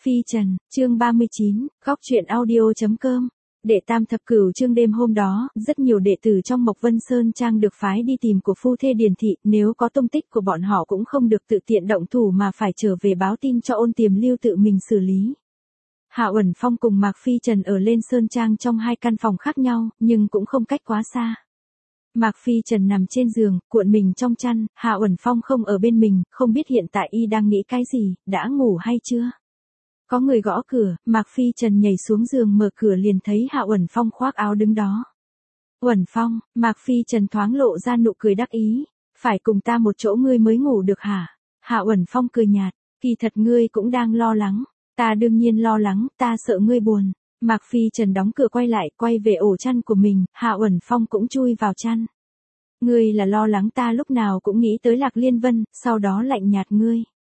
Phi Trần, chương 39, góc truyện audio.com. Đệ tam thập cửu chương đêm hôm đó, rất nhiều đệ tử trong Mộc Vân Sơn Trang được phái đi tìm của phu thê Điền Thị, nếu có tung tích của bọn họ cũng không được tự tiện động thủ mà phải trở về báo tin cho Ôn Tiềm Lưu tự mình xử lý. Hạ Uẩn Phong cùng Mạc Phi Trần ở lên Sơn Trang trong hai căn phòng khác nhau, nhưng cũng không cách quá xa. Mạc Phi Trần nằm trên giường, cuộn mình trong chăn, Hạ Uẩn Phong không ở bên mình, không biết hiện tại y đang nghĩ cái gì, đã ngủ hay chưa. Có người gõ cửa, Mạc Phi Trần nhảy xuống giường mở cửa liền thấy Hạ Uẩn Phong khoác áo đứng đó. Uẩn Phong, Mạc Phi Trần thoáng lộ ra nụ cười đắc ý, phải cùng ta một chỗ ngươi mới ngủ được hả? Hạ Uẩn Phong cười nhạt, kỳ thật ngươi cũng đang lo lắng, ta đương nhiên lo lắng, ta sợ ngươi buồn. Mạc Phi Trần đóng cửa quay lại, quay về ổ chăn của mình, Hạ Uẩn Phong cũng chui vào chăn. Ngươi là lo lắng ta lúc nào cũng nghĩ tới Lạc Liên Vân, sau đó lạnh nhạt ngươi.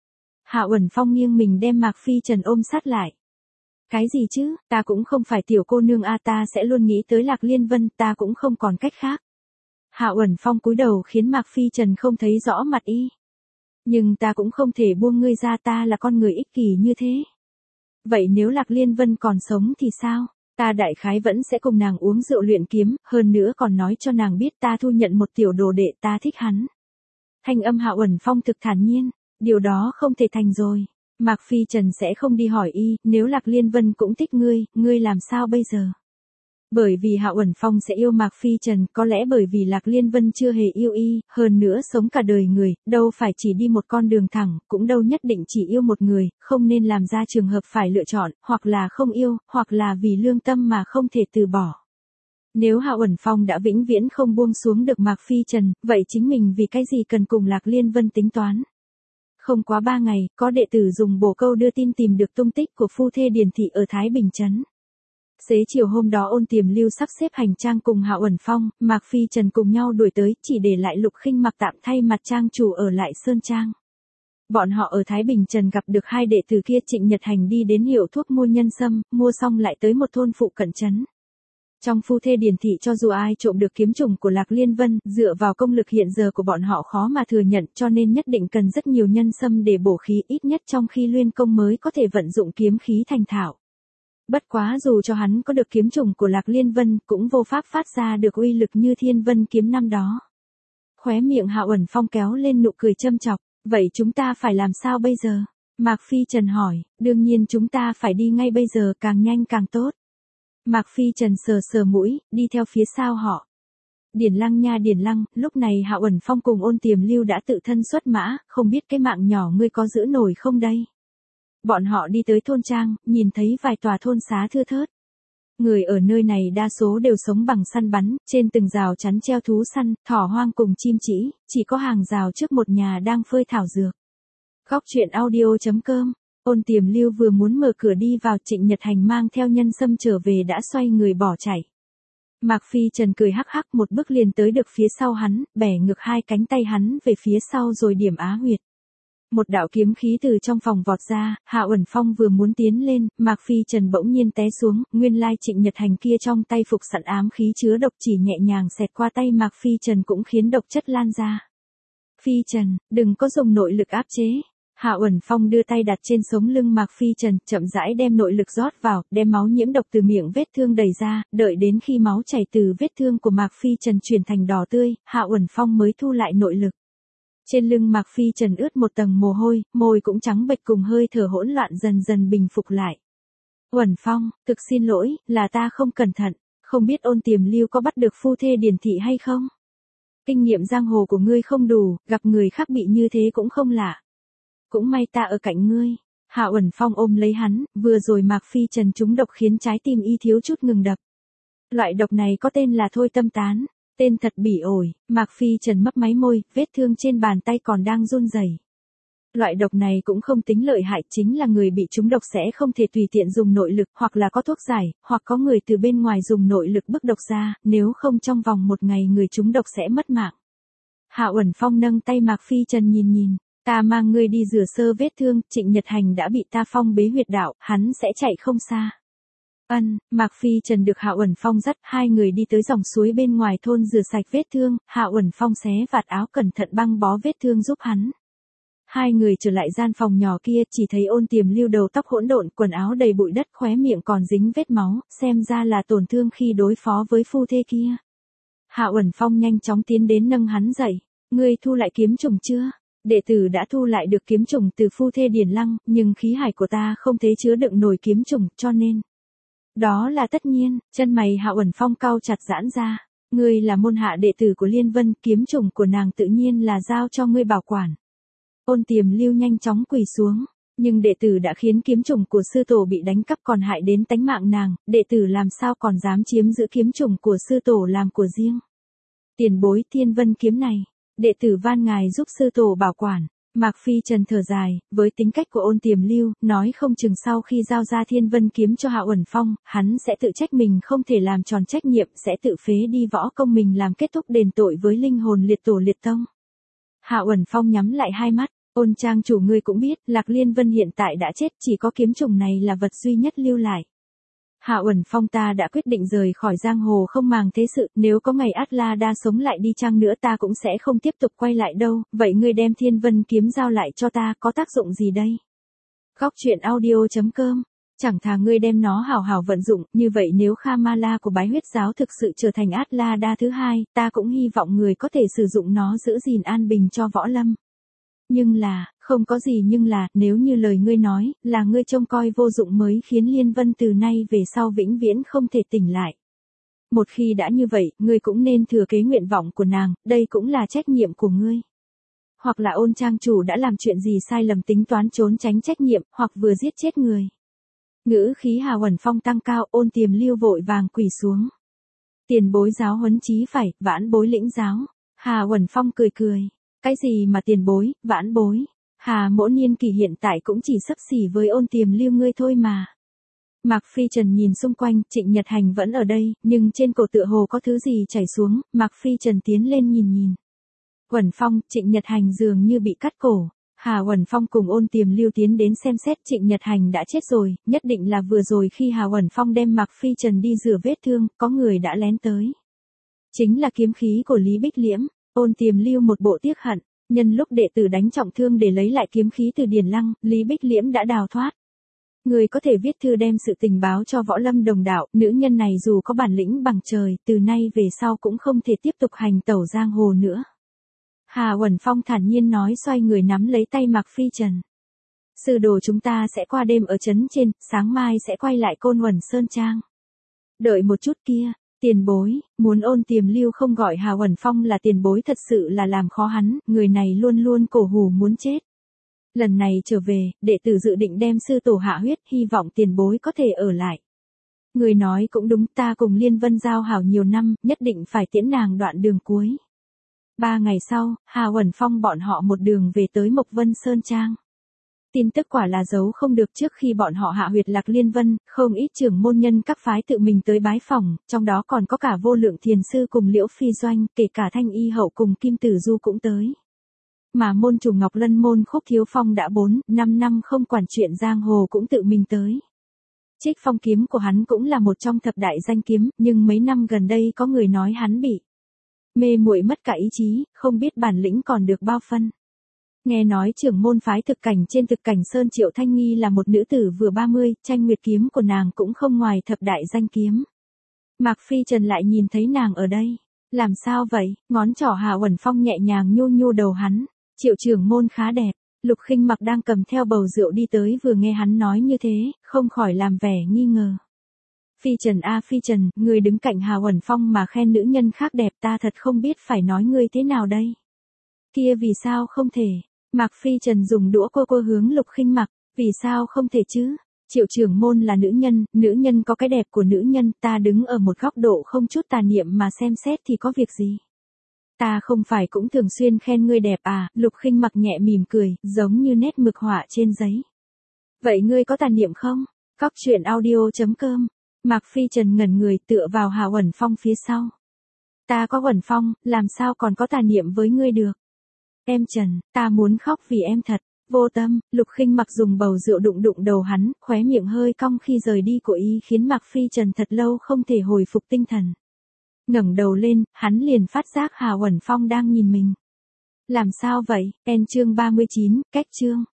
Hạ Uẩn Phong nghiêng mình đem Mạc Phi Trần ôm sát lại. Cái gì chứ, ta cũng không phải tiểu cô nương a, ta sẽ luôn nghĩ tới Lạc Liên Vân, ta cũng không còn cách khác. Hạ Uẩn Phong cúi đầu khiến Mạc Phi Trần không thấy rõ mặt y. Nhưng ta cũng không thể buông ngươi ra, ta là con người ích kỷ như thế. Vậy nếu Lạc Liên Vân còn sống thì sao? Ta đại khái vẫn sẽ cùng nàng uống rượu luyện kiếm, hơn nữa còn nói cho nàng biết ta thu nhận một tiểu đồ đệ, ta thích hắn. Thanh âm Hạ Uẩn Phong thực thản nhiên. Điều đó không thể thành rồi. Mạc Phi Trần sẽ không đi hỏi y, nếu Lạc Liên Vân cũng thích ngươi làm sao bây giờ? Bởi vì Hạ Uẩn Phong sẽ yêu Mạc Phi Trần, có lẽ bởi vì Lạc Liên Vân chưa hề yêu y, hơn nữa sống cả đời người, đâu phải chỉ đi một con đường thẳng, cũng đâu nhất định chỉ yêu một người, không nên làm ra trường hợp phải lựa chọn, hoặc là không yêu, hoặc là vì lương tâm mà không thể từ bỏ. Nếu Hạ Uẩn Phong đã vĩnh viễn không buông xuống được Mạc Phi Trần, vậy chính mình vì cái gì cần cùng Lạc Liên Vân tính toán? Không quá 3 ngày, có đệ tử dùng bồ câu đưa tin tìm được tung tích của phu thê Điền Thị ở Thái Bình Trấn. Xế chiều hôm đó Ôn Tiềm Lưu sắp xếp hành trang cùng Hạ Uẩn Phong, Mạc Phi Trần cùng nhau đuổi tới, chỉ để lại Lục Khinh Mặc tạm thay mặt trang chủ ở lại Sơn Trang. Bọn họ ở Thái Bình Trần gặp được hai đệ tử kia. Trịnh Nhật Hành đi đến hiệu thuốc mua nhân sâm, mua xong lại tới một thôn phụ cận trấn. Trong phu thê Điền Thị cho dù ai trộm được kiếm trùng của Lạc Liên Vân, dựa vào công lực hiện giờ của bọn họ khó mà thừa nhận, cho nên nhất định cần rất nhiều nhân sâm để bổ khí, ít nhất trong khi luyện công mới có thể vận dụng kiếm khí thành thạo. Bất quá dù cho hắn có được kiếm trùng của Lạc Liên Vân, cũng vô pháp phát ra được uy lực như Thiên Vân kiếm năm đó. Khóe miệng Hạ Uẩn Phong kéo lên nụ cười châm chọc, vậy chúng ta phải làm sao bây giờ? Mạc Phi Trần hỏi, đương nhiên chúng ta phải đi ngay bây giờ, càng nhanh càng tốt. Mạc Phi Trần sờ sờ mũi, đi theo phía sau họ. Điền Lăng nha Điền Lăng, lúc này Hạ Uẩn Phong cùng Ôn Tiềm Lưu đã tự thân xuất mã, không biết cái mạng nhỏ ngươi có giữ nổi không đây? Bọn họ đi tới thôn trang, nhìn thấy vài tòa thôn xá thưa thớt. Người ở nơi này đa số đều sống bằng săn bắn, trên từng rào chắn treo thú săn, thỏ hoang cùng chim chỉ có hàng rào trước một nhà đang phơi thảo dược. Góc truyện audio.com. Ôn Tiềm Lưu vừa muốn mở cửa đi vào, Trịnh Nhật Hành mang theo nhân sâm trở về đã xoay người bỏ chạy. Mạc Phi Trần cười hắc hắc, một bước liền tới được phía sau hắn, bẻ ngược hai cánh tay hắn về phía sau rồi điểm á huyệt. Một đạo kiếm khí từ trong phòng vọt ra, Hạ Uẩn Phong vừa muốn tiến lên, Mạc Phi Trần bỗng nhiên té xuống, nguyên lai Trịnh Nhật Hành kia trong tay phục sẵn ám khí chứa độc, chỉ nhẹ nhàng xẹt qua tay Mạc Phi Trần cũng khiến độc chất lan ra. Phi Trần, đừng có dùng nội lực áp chế. Hạ Uẩn Phong đưa tay đặt trên sống lưng Mạc Phi Trần, chậm rãi đem nội lực rót vào, đem máu nhiễm độc từ miệng vết thương đẩy ra, đợi đến khi máu chảy từ vết thương của Mạc Phi Trần chuyển thành đỏ tươi, Hạ Uẩn Phong mới thu lại nội lực. Trên lưng Mạc Phi Trần ướt một tầng mồ hôi, môi cũng trắng bệch cùng hơi thở hỗn loạn dần dần bình phục lại. Uẩn Phong, thực xin lỗi, là ta không cẩn thận, không biết Ôn Tiềm Lưu có bắt được phu thê Điền Thị hay không? Kinh nghiệm giang hồ của ngươi không đủ, gặp người khác bị như thế cũng không lạ. Cũng may ta ở cạnh ngươi. Hạ Uẩn Phong ôm lấy hắn, vừa rồi Mạc Phi Trần trúng độc khiến trái tim y thiếu chút ngừng đập. Loại độc này có tên là thôi tâm tán, tên thật bỉ ổi. Mạc Phi Trần mấp máy môi, vết thương trên bàn tay còn đang run rẩy. Loại độc này cũng không tính lợi hại, chính là người bị trúng độc sẽ không thể tùy tiện dùng nội lực, hoặc là có thuốc giải, hoặc có người từ bên ngoài dùng nội lực bức độc ra, nếu không trong vòng một ngày người trúng độc sẽ mất mạng. Hạ Uẩn Phong nâng tay Mạc Phi Trần nhìn. Ta mang ngươi đi rửa sơ vết thương, Trịnh Nhật Hành đã bị ta phong bế huyệt đạo, hắn sẽ chạy không xa. Mạc Phi Trần được Hạ Uẩn Phong dắt, hai người đi tới dòng suối bên ngoài thôn rửa sạch vết thương, Hạ Uẩn Phong xé vạt áo cẩn thận băng bó vết thương giúp hắn. Hai người trở lại gian phòng nhỏ kia, chỉ thấy Ôn Tiềm Lưu đầu tóc hỗn độn, quần áo đầy bụi đất, khóe miệng còn dính vết máu, xem ra là tổn thương khi đối phó với phu thê kia. Hạ Uẩn Phong nhanh chóng tiến đến nâng hắn dậy. Ngươi thu lại kiếm trùng chưa? Đệ tử đã thu lại được kiếm trùng từ phu thê Điền Lăng, nhưng khí hải của ta không thể chứa đựng nổi kiếm trùng, cho nên. Đó là tất nhiên, chân mày Hạ Uẩn Phong cau chặt giãn ra. Ngươi là môn hạ đệ tử của Liên Vân, kiếm trùng của nàng tự nhiên là giao cho ngươi bảo quản. Ôn Tiềm Lưu nhanh chóng quỳ xuống. Nhưng đệ tử đã khiến kiếm trùng của sư tổ bị đánh cắp còn hại đến tánh mạng nàng, đệ tử làm sao còn dám chiếm giữ kiếm trùng của sư tổ làm của riêng. Tiền bối Thiên Vân kiếm này, đệ tử van ngài giúp sư tổ bảo quản. Mạc Phi Trần thở dài, với tính cách của Ôn Tiềm Lưu, nói không chừng sau khi giao ra Thiên Vân kiếm cho Hạ Uẩn Phong, hắn sẽ tự trách mình không thể làm tròn trách nhiệm, sẽ tự phế đi võ công mình làm kết thúc đền tội với linh hồn liệt tổ liệt tông. Hạ Uẩn Phong nhắm lại hai mắt. Ôn trang chủ ngươi cũng biết, Lạc Liên Vân hiện tại đã chết, chỉ có kiếm trùng này là vật duy nhất lưu lại. Hạ Uẩn Phong, ta đã quyết định rời khỏi giang hồ không màng thế sự, nếu có ngày Atla sống lại đi chăng nữa ta cũng sẽ không tiếp tục quay lại đâu, vậy ngươi đem Thiên Vân kiếm giao lại cho ta, có tác dụng gì đây? Góc truyện audio.com. Chẳng thà ngươi đem nó hào hào vận dụng, như vậy nếu Khamala của Bái Huyết giáo thực sự trở thành Atla thứ hai, ta cũng hy vọng người có thể sử dụng nó giữ gìn an bình cho võ lâm. Nhưng là, không có gì nhưng là, nếu như lời ngươi nói, là ngươi trông coi vô dụng mới khiến Liên Vân từ nay về sau vĩnh viễn không thể tỉnh lại. Một khi đã như vậy, ngươi cũng nên thừa kế nguyện vọng của nàng, đây cũng là trách nhiệm của ngươi. Hoặc là Ôn trang chủ đã làm chuyện gì sai lầm tính toán trốn tránh trách nhiệm, hoặc vừa giết chết người. Ngữ khí Hạ Uẩn Phong tăng cao, Ôn Tiềm Lưu vội vàng quỳ xuống. Tiền bối giáo huấn chí phải, vãn bối lĩnh giáo. Hạ Uẩn Phong cười cười. Cái gì mà tiền bối, vãn bối? Hà Mỗ niên kỷ hiện tại cũng chỉ xấp xỉ với Ôn Tiềm Lưu ngươi thôi mà. Mạc Phi Trần nhìn xung quanh, Trịnh Nhật Hành vẫn ở đây, nhưng trên cổ tựa hồ có thứ gì chảy xuống, Mạc Phi Trần tiến lên nhìn. Uẩn Phong, Trịnh Nhật Hành dường như bị cắt cổ. Hà Uẩn Phong cùng Ôn Tiềm Lưu tiến đến xem xét, Trịnh Nhật Hành đã chết rồi, nhất định là vừa rồi khi Hà Uẩn Phong đem Mạc Phi Trần đi rửa vết thương, có người đã lén tới. Chính là kiếm khí của Lý Bích Liễm. Ôn Tiềm Lưu một bộ tiếc hận, nhân lúc đệ tử đánh trọng thương để lấy lại kiếm khí từ Điền Lăng, Lý Bích Liễm đã đào thoát. Người có thể viết thư đem sự tình báo cho võ lâm đồng đạo, nữ nhân này dù có bản lĩnh bằng trời, từ nay về sau cũng không thể tiếp tục hành tẩu giang hồ nữa. Hà Uẩn Phong thản nhiên nói, xoay người nắm lấy tay Mạc Phi Trần. Sư đồ chúng ta sẽ qua đêm ở trấn trên, sáng mai sẽ quay lại Côn Uẩn Sơn Trang. Đợi một chút kia. Tiền bối, muốn Ôn Tiềm Lưu không gọi Hà Uẩn Phong là tiền bối thật sự là làm khó hắn, người này luôn luôn cổ hủ muốn chết. Lần này trở về, đệ tử dự định đem sư tổ hạ huyết, hy vọng tiền bối có thể ở lại. Người nói cũng đúng, ta cùng Liên Vân giao hảo nhiều năm, nhất định phải tiễn nàng đoạn đường cuối. 3 ngày sau, Hà Uẩn Phong bọn họ một đường về tới Mộc Vân Sơn Trang. Tin tức quả là giấu không được, trước khi bọn họ hạ huyệt Lạc Liên Vân, không ít trưởng môn nhân các phái tự mình tới bái phỏng, trong đó còn có cả Vô Lượng Thiền Sư cùng Liễu Phi Doanh, kể cả Thanh Y Hậu cùng Kim Tử Du cũng tới. Mà môn chủ Ngọc Lân môn Khúc Thiếu Phong đã 4-5 năm không quản chuyện giang hồ cũng tự mình tới. Trích Phong kiếm của hắn cũng là một trong thập đại danh kiếm, nhưng mấy năm gần đây có người nói hắn bị mê muội mất cả ý chí, không biết bản lĩnh còn được bao phân. Nghe nói trưởng môn phái thực cảnh trên thực cảnh Sơn Triệu Thanh Nghi là một nữ tử vừa 30, tranh nguyệt kiếm của nàng cũng không ngoài thập đại danh kiếm. Mạc Phi Trần lại nhìn thấy nàng ở đây. Làm sao vậy? Ngón trỏ Hà Uẩn Phong nhẹ nhàng nhu nhu đầu hắn. Triệu trưởng môn khá đẹp. Lục Khinh Mặc đang cầm theo bầu rượu đi tới vừa nghe hắn nói như thế, không khỏi làm vẻ nghi ngờ. Phi Trần a Phi Trần, người đứng cạnh Hà Uẩn Phong mà khen nữ nhân khác đẹp, ta thật không biết phải nói ngươi thế nào đây. Kia vì sao không thể? Mạc Phi Trần dùng đũa cô hướng Lục Khinh Mặc, vì sao không thể chứ? Triệu trưởng môn là nữ nhân có cái đẹp của nữ nhân, ta đứng ở một góc độ không chút tà niệm mà xem xét thì có việc gì? Ta không phải cũng thường xuyên khen ngươi đẹp à? Lục Khinh Mặc nhẹ mỉm cười, giống như nét mực họa trên giấy. Vậy ngươi có tà niệm không? Góc truyện audio.com. Mạc Phi Trần ngẩn người tựa vào Hà Uẩn Phong phía sau. Ta có Uẩn Phong, làm sao còn có tà niệm với ngươi được? Em Trần, ta muốn khóc vì em thật. Vô tâm, Lục Khinh Mặc dùng bầu rượu đụng đầu hắn, khóe miệng hơi cong khi rời đi của y khiến Mạc Phi Trần thật lâu không thể hồi phục tinh thần. Ngẩng đầu lên, hắn liền phát giác Hà Uẩn Phong đang nhìn mình. Làm sao vậy? Chương 39, cách chương.